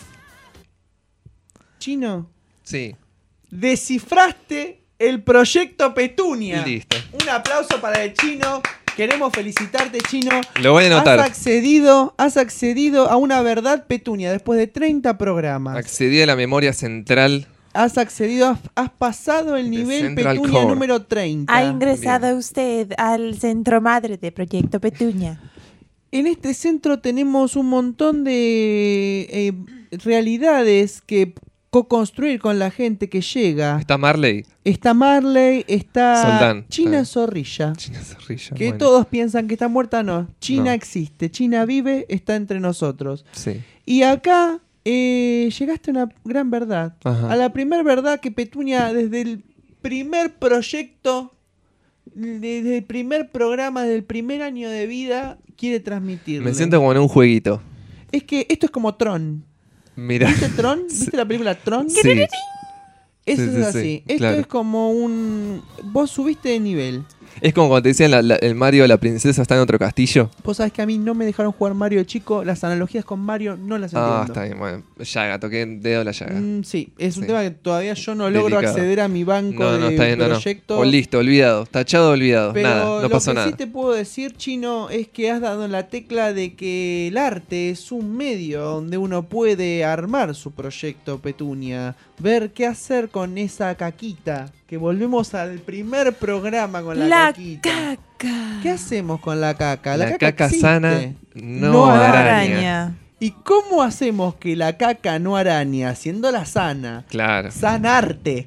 Chino, Sí, descifraste el proyecto Petunia. listo. Un aplauso para el chino. Queremos felicitarte, chino. Lo voy a anotar. Has accedido a una verdad Petunia después de 30 programas. Accedí a la memoria central. Has accedido, has pasado el nivel Central Petunia Core. número 30. Ha ingresado usted al centro madre de Proyecto Petunia. En este centro tenemos un montón de realidades que co-construir con la gente que llega. Está Marley. Está Marley, está Soldán. China Zorrilla. China Zorrilla. Que bueno. todos piensan que está muerta, no. China No. existe, China vive, está entre nosotros. Sí. Y acá llegaste a una gran verdad. Ajá. A la primera verdad que Petunia desde el primer proyecto, desde el primer programa, desde el primer año de vida, quiere transmitirle. Me siento como en un jueguito. Es que esto es como Tron. Mira. ¿Viste Tron? ¿Viste la película Tron? Sí. Eso Sí, es sí, así. sí, Esto claro. es como un... Vos subiste de nivel. Es como cuando te decían el Mario, la princesa está en otro castillo. Vos sabés que a mí no me dejaron jugar Mario de chico. Las analogías con Mario no las entiendo. Ah, está bien, bueno. Llaga, toqué el dedo en la llaga. Sí, es un Sí. tema que todavía yo no logro Delicado. acceder a mi banco No, de está bien, proyectos. O listo, olvidado. Tachado, olvidado. Pero nada, no lo pasó que nada. sí te puedo decir, Chino, es que has dado en la tecla de que el arte es un medio donde uno puede armar su proyecto, Petunia. Ver qué hacer con esa caquita. Que volvemos al primer programa con la caquita. Caca. ¿Qué hacemos con la caca? La caca existe. sana no araña. ¿Y cómo hacemos que la caca no araña, haciéndola sana? Claro. Sanarte.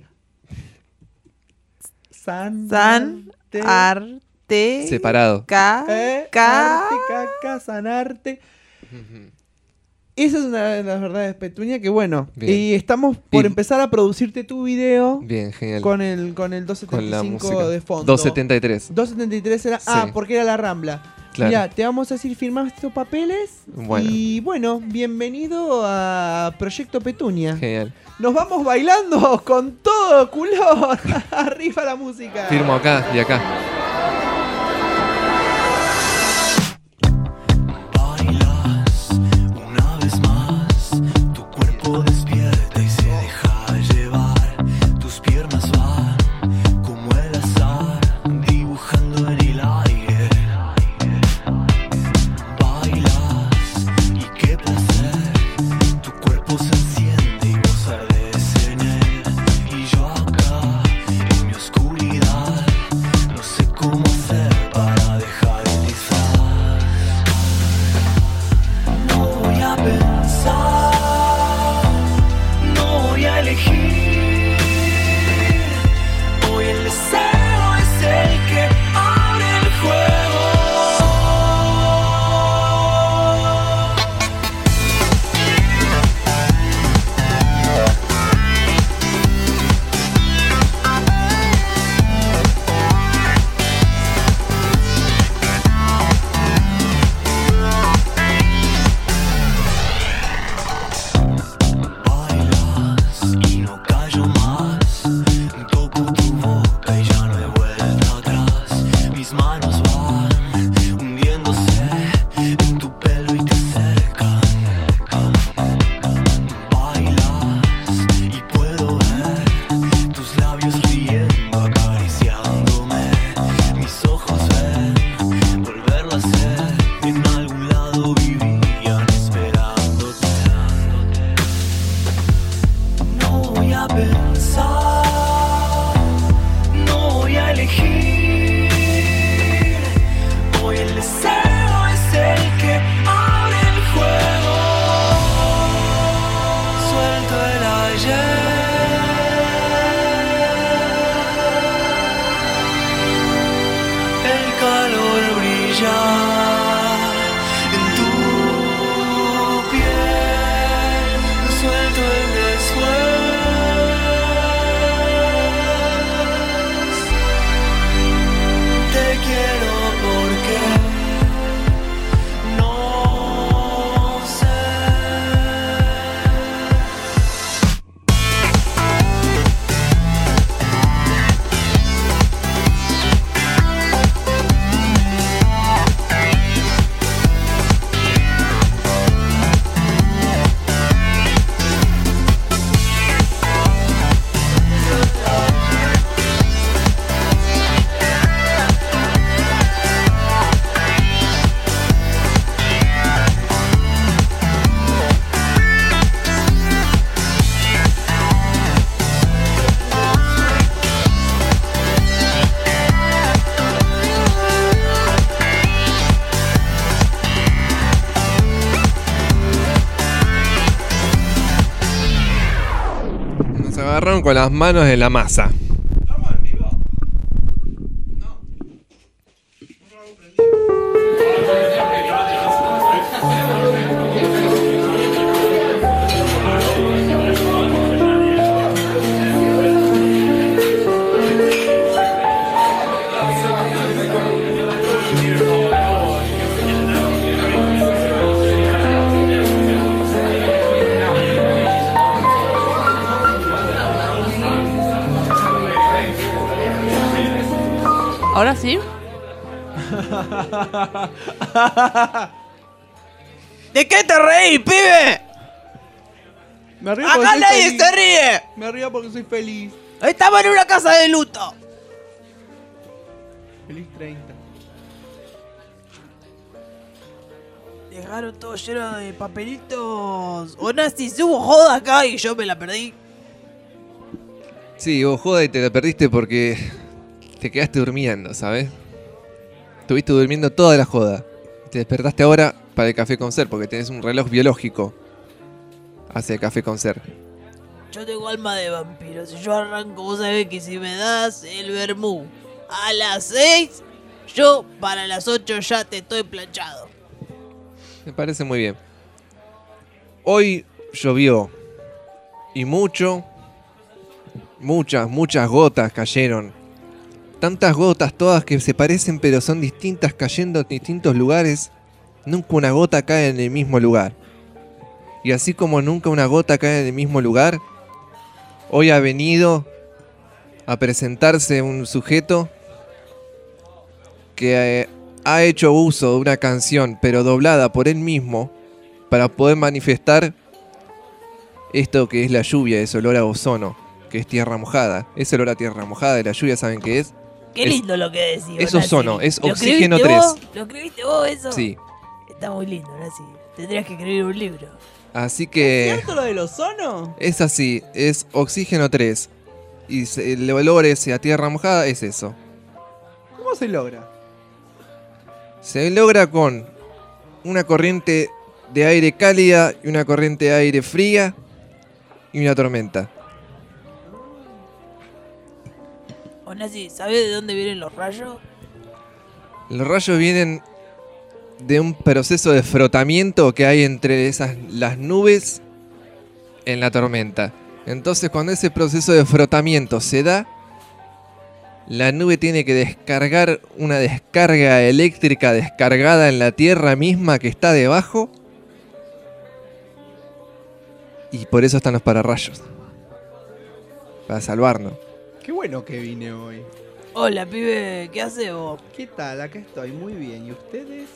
Arte. Separado. Arte, caca, sanarte. Esa es una de las verdades, Petunia, que bueno. Bien. Y estamos por Y- empezar a producirte tu video Bien, genial. con el Con la 275 música. de fondo. 273. 273 era... Sí. Ah, porque era la Rambla. Claro. Mira, te vamos a decir, firmás estos papeles. Bueno. Y bueno, bienvenido a Proyecto Petunia. Genial. Nos vamos bailando con todo culón. Arriba la música. Firmo acá y acá. Una vez más, tu cuerpo despierta y se deja llevar. Tus piernas van como el azar, dibujando en el aire. Bailas y qué placer, tu cuerpo se enciende y vos ardes en él. Y yo acá, en mi oscuridad, no sé agarraron con las manos en la masa. ¿Ahora sí? ¿De qué te reís, pibe? Me río ¡Acá porque soy nadie feliz. se ríe! Me río porque soy feliz. Estamos en una casa de luto. Feliz 30. Dejaron todo lleno de papelitos. Onassis, hubo joda acá y yo me la perdí. Sí, vos joda y te la perdiste porque te quedaste durmiendo, ¿sabes? Estuviste durmiendo toda la joda. Te despertaste ahora para el café con ser porque tenés un reloj biológico. Hace café con ser. Yo tengo alma de vampiro. Si yo arranco, vos sabés que si me das el vermú a las 6, yo para las 8 ya te estoy planchado. Me parece muy bien. Hoy llovió. Y mucho. Muchas gotas cayeron. Tantas gotas todas que se parecen pero son distintas cayendo en distintos lugares. Nunca una gota cae en el mismo lugar. Y así como nunca una gota cae en el mismo lugar, hoy ha venido a presentarse un sujeto que ha hecho uso de una canción pero doblada por él mismo para poder manifestar esto que es la lluvia, ese olor a ozono, que es tierra mojada. Ese olor a tierra mojada de la lluvia, ¿saben qué es? Qué lindo lo que decís. Es Onassis. ozono, es ¿Lo oxígeno escribiste 3. vos? ¿Lo escribiste vos eso? Sí. Está muy lindo, Onassis. Tendrías que escribir un libro. Así que ¿Es cierto lo del ozono? es así, es oxígeno 3. Y el olor ese a tierra mojada es eso. ¿Cómo se logra? Se logra con una corriente de aire cálida y una corriente de aire fría y una tormenta. Onassis, ¿sabés de dónde vienen los rayos? Los rayos vienen de un proceso de frotamiento que hay entre las nubes en la tormenta. Entonces, cuando ese proceso de frotamiento se da, la nube tiene que descargar una descarga eléctrica descargada en la tierra misma que está debajo. Y por eso están los pararrayos. Para salvarnos. Qué bueno que vine hoy. Hola, pibe, ¿qué haces vos? ¿Qué tal? Acá estoy muy bien. ¿Y ustedes?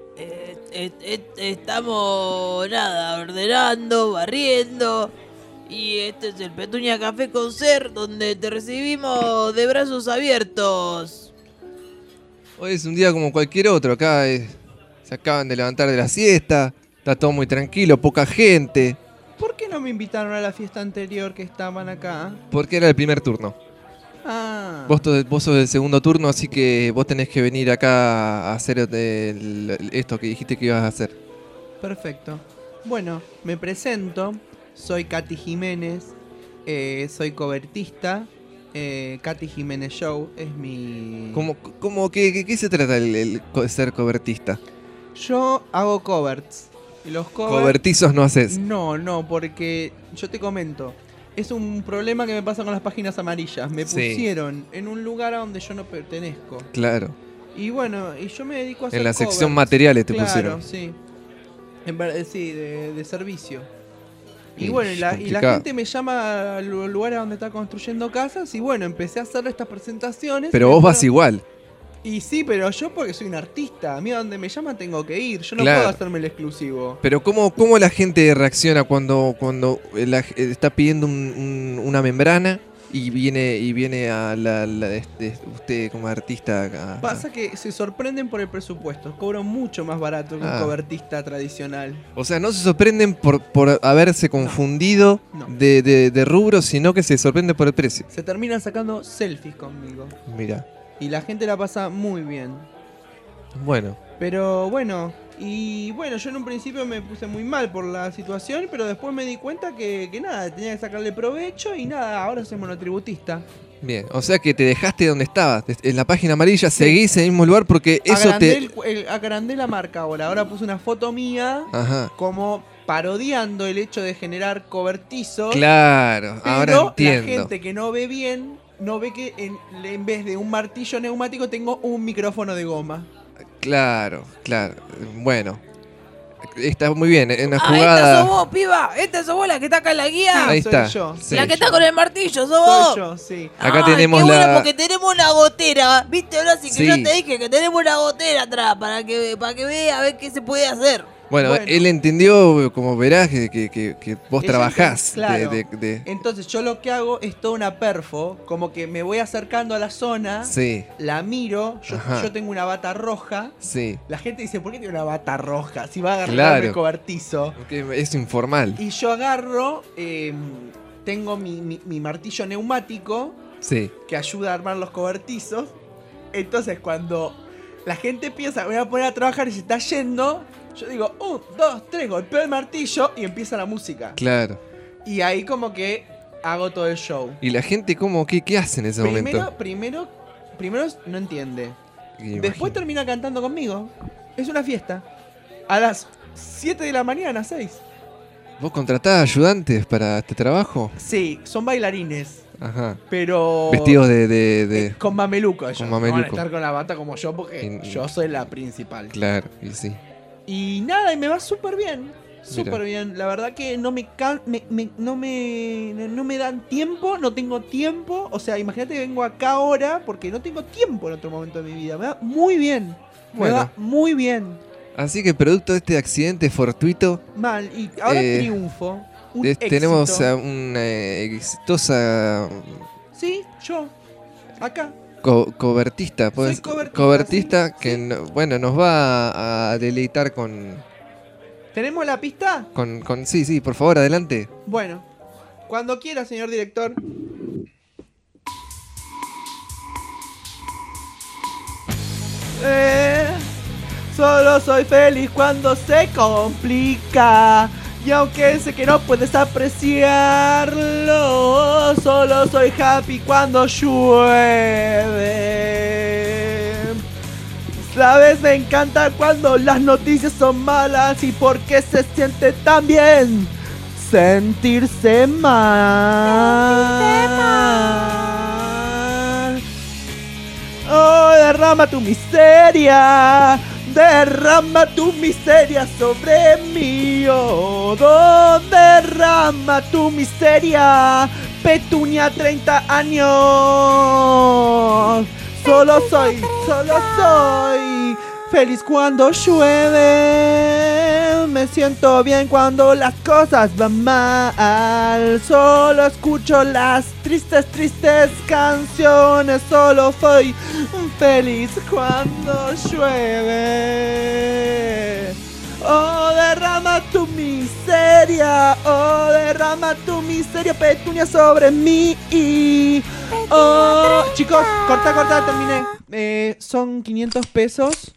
Estamos, nada, ordenando, barriendo. Y este es el Petunia Café con Ser, donde te recibimos de brazos abiertos. Hoy es un día como cualquier otro. Acá se acaban de levantar de la siesta. Está todo muy tranquilo, poca gente. ¿Por qué no me invitaron a la fiesta anterior que estaban acá? Porque era el primer turno. Ah. Vos sos del segundo turno, así que vos tenés que venir acá a hacer esto que dijiste que ibas a hacer. Perfecto. Bueno, me presento. Soy Katy Jiménez. Soy cobertista. Katy Jiménez Show es mi... ¿Qué se trata el ser cobertista? Yo hago covers. Y los covers... ¿Cobertizos no haces? No, porque yo te comento. Es un problema que me pasa con las páginas amarillas. Me Sí. pusieron en un lugar a donde yo no pertenezco. Claro. Y bueno, y yo me dedico a hacer En la covers. sección materiales te Claro, pusieron. sí. Sí, de servicio. Y Y bueno, y la complicado. gente me llama al lugar a donde está construyendo casas. Y bueno, empecé a hacer estas presentaciones. Pero vos vas igual. Y sí, pero yo porque soy un artista. A mí a donde me llaman tengo que ir. Yo no Claro. puedo hacerme el exclusivo. Pero ¿cómo la gente reacciona cuando está pidiendo una membrana y viene a usted como artista? Pasa que se sorprenden por el presupuesto. Cobro mucho más barato que un Ah. cobertista tradicional. O sea, no se sorprenden por haberse confundido No. de rubro, sino que se sorprenden por el precio. Se terminan sacando selfies conmigo. Mira, Y la gente la pasa muy bien. bueno. Pero bueno, Y bueno, yo en un principio me puse muy mal por la situación, pero después me di cuenta que nada, tenía que sacarle provecho y nada, ahora soy monotributista. Bien, o sea que te dejaste donde estabas, en la página amarilla, seguís en el mismo lugar porque eso Agrandé la marca ahora puse una foto mía como parodiando el hecho de generar cobertizos. Claro, pero ahora entiendo. La gente que no ve bien, no ve que en vez de un martillo neumático tengo un micrófono de goma. Claro. Bueno, está muy bien, en una Esta jugada... sos vos, piba. Esta sos vos la que está acá en la guía. Sí, Ahí soy está. yo. Sí. La que está con el martillo, sos vos. Soy yo, sí. Acá Ay, tenemos qué la... bueno, porque tenemos una gotera. ¿Viste, Horacio? Que Sí. yo te dije que tenemos una gotera atrás para que vea a ver qué se puede hacer. Bueno, él entendió, como verás, que vos Ella trabajás. claro. de- Entonces yo lo que hago es toda una perfo, como que me voy acercando a la zona, Sí, la miro, Ajá. yo tengo una bata roja. sí. La gente dice, ¿por qué tiene una bata roja? Si va a agarrar Claro. el cobertizo. Porque es informal. Y yo agarro, tengo mi martillo neumático Sí. que ayuda a armar los cobertizos. Entonces cuando la gente piensa que me voy a poner a trabajar y se está yendo, yo digo, 1, 2, 3, golpeo el martillo y empieza la música. Claro. Y ahí como que hago todo el show. ¿Y la gente qué hace en ese momento? Primero no entiende. Y Después termina cantando conmigo. Es una fiesta. A las 7 de la mañana, 6. ¿Vos contratás ayudantes para este trabajo? Sí, son bailarines. Ajá. Pero... Vestidos de... Con mameluco ellos. Con No van a mameluco. estar con la bata como yo porque yo soy la principal. Claro, y sí. Y nada, y me va súper bien. Mira. Súper bien. La verdad que no me dan tiempo, no tengo tiempo. O sea, imagínate que vengo acá ahora porque no tengo tiempo en otro momento de mi vida. Me va muy bien. Me va muy bien. Así que producto de este accidente fortuito... Mal. Y ahora triunfo. Un tenemos éxito. a una exitosa Sí, yo. Acá. cobertista. Soy ¿Podés? cobertista, Que bueno, nos va a deleitar con... ¿Tenemos la pista? Sí, por favor, adelante. Bueno. Cuando quiera, señor director. Solo soy feliz cuando se complica. Y aunque sé que no puedes apreciarlo, solo soy happy cuando llueve. Sabes, me encanta cuando las noticias son malas y porque se siente tan bien sentirse mal. Oh, derrama tu miseria sobre mí. Oh, derrama tu miseria, Petunia, 30 años. Solo soy feliz cuando llueve. Me siento bien cuando las cosas van mal. Solo escucho las tristes canciones. Solo soy feliz cuando llueve. Oh, derrama tu miseria. Oh, derrama tu miseria, Petunia, sobre mí. Oh, chicos, corta, terminé. Son 500 pesos.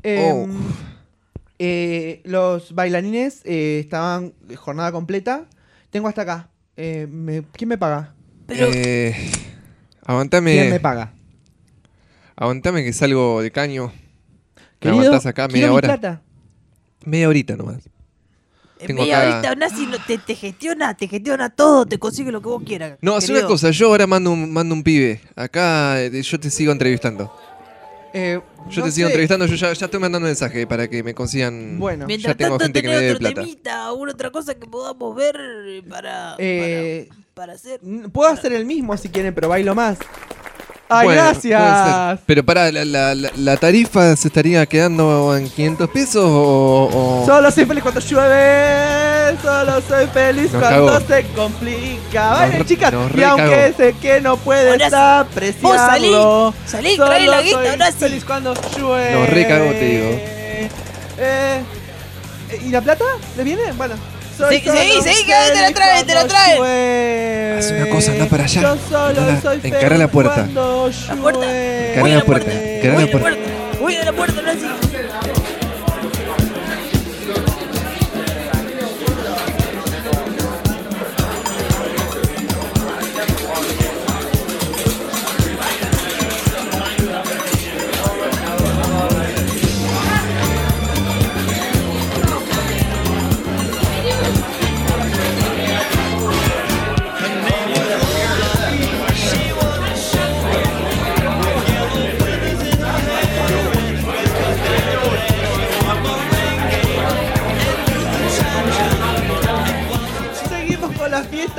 Los bailarines estaban de jornada completa. Tengo hasta acá. ¿Quién me paga? Aguantame. ¿Quién me paga? Aguantame que salgo de caño. ¿Me Querido, aguantás acá quiero media mi hora? plata. Media horita nomás. Tengo Media acá- horita, Nasi, te gestiona todo, te consigue lo que vos quieras. No, haz querido. una cosa, yo ahora mando un pibe. Acá yo te sigo entrevistando. Yo no te sigo sé. entrevistando, yo ya estoy mandando mensaje para que me consigan. Bueno. ya Mientras tengo tanto, gente que me tenés debe otro plata. temita, alguna otra cosa que podamos ver para hacer. Puedo hacer el mismo si quieren, pero bailo más. ¡Ay, Bueno, gracias! puede ser. Pero pará, la tarifa se estaría quedando en 500 pesos o... Solo soy feliz cuando llueve. Solo soy feliz Nos cuando cagó. se complica. Bailen, Nos- chicas. nos Y aunque recagó. sé que no puedes Ahora sí. apreciarlo. Vos salí, trae solo la guita, soy ahora sí. feliz cuando llueve. Nos recagó, te digo. ¿Y la plata? ¿Le viene? Bueno. Seguí, que te la trae, te la trae. Haz una cosa, anda para allá. Yo solo Anda, soy encara feliz la puerta. cuando La puerta. llueve. Encara la puerta. Encara la puerta. Voy a la puerta, Nasi.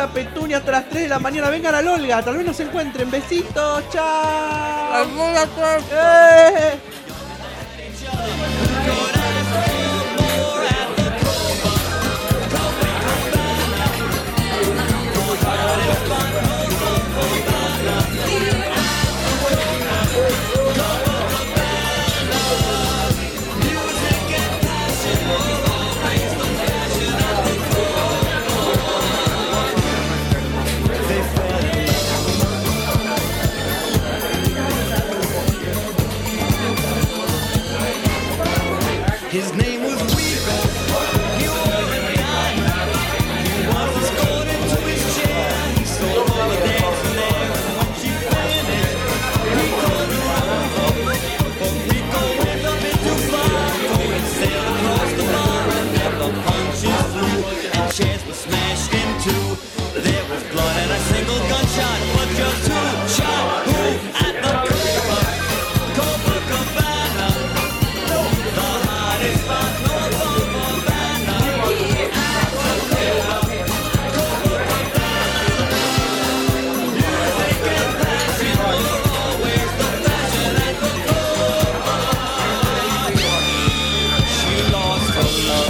Olga Petunia hasta las 3 de la mañana. Vengan al Olga, tal vez nos encuentren. Besitos, chao. His name was Weaver. He wore a diamond. He was escorted to his chair. He saw all the dancing there. When she finished, he called her over. But Rico went a bit too far. So he sailed across the bar and then the punches flew and chairs were smashed in two. There was blood and a single gunshot, but just who shot who at the Copacabana? The hottest spot north of Havana. At the Copacabana. Music and passion were always the fashion at the Copa. She lost her love.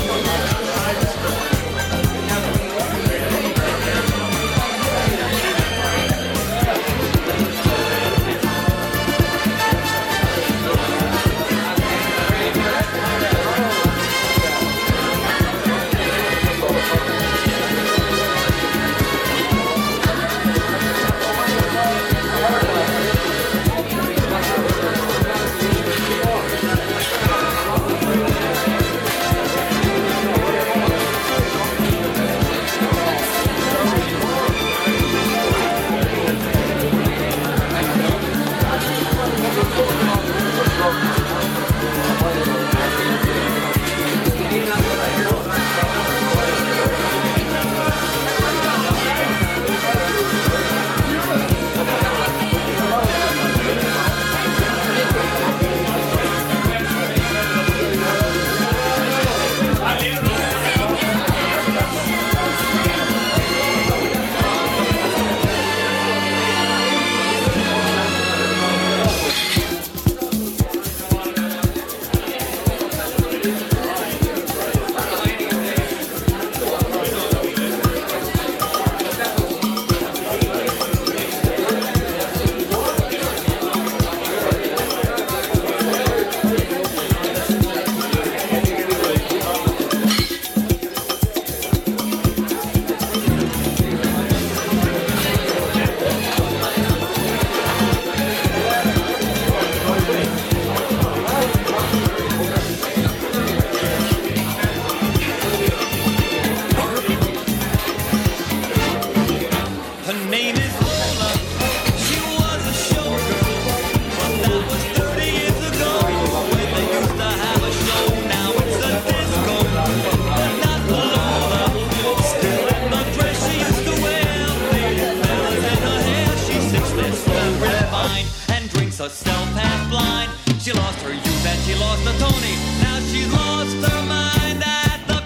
Her name is Lola. She was a showgirl, but that was 30 years ago. When they used to have a show, now it's a disco. But not for Lola. Still in the dress she used to wear, faded feathers in her hair. She sits there so refined and drinks herself half blind. She lost her youth and she lost her Tony. Now she's lost her mind at the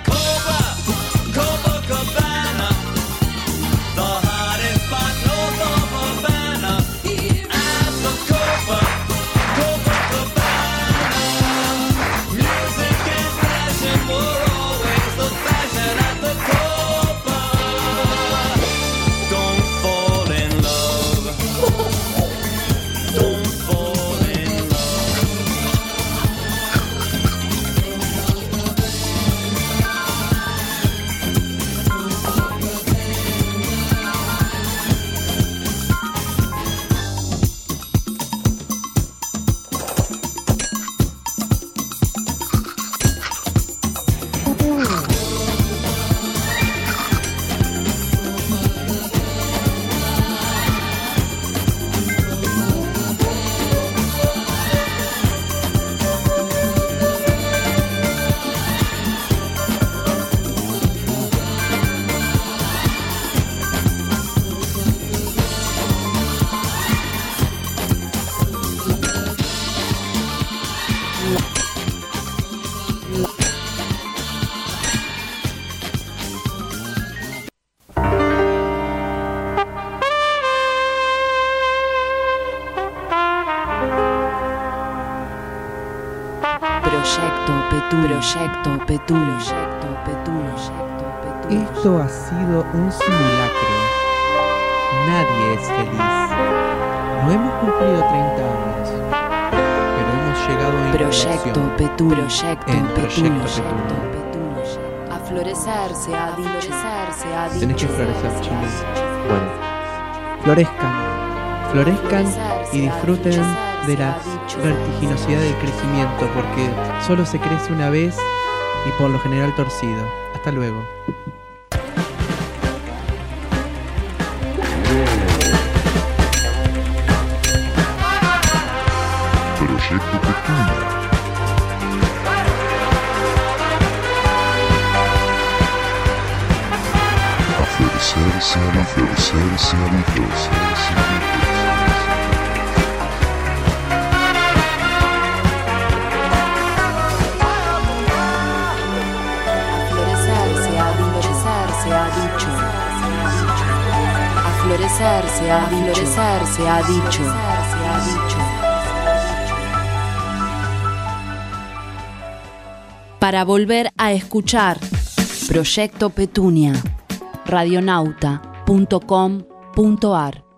Copacabana. The hottest spot north of Havana. At the Copacabana. Music and passion were always the fashion at the Copa. Don't fall in love. Don't fall in love. Petunia. Esto ha sido un simulacro. Nadie es feliz. No hemos cumplido 30 años, pero hemos llegado a Proyecto Petunia. en Proyecto Petunia. A florecer se ha dicho. Tenés que florecer, chicos. Bueno, florezcan y disfruten de la vertiginosidad del crecimiento, porque solo se crece una vez y por lo general torcido. Hasta luego. Proyecto Petunia. A florecer se ha dicho. Para volver a escuchar Proyecto Petunia, radionauta.com.ar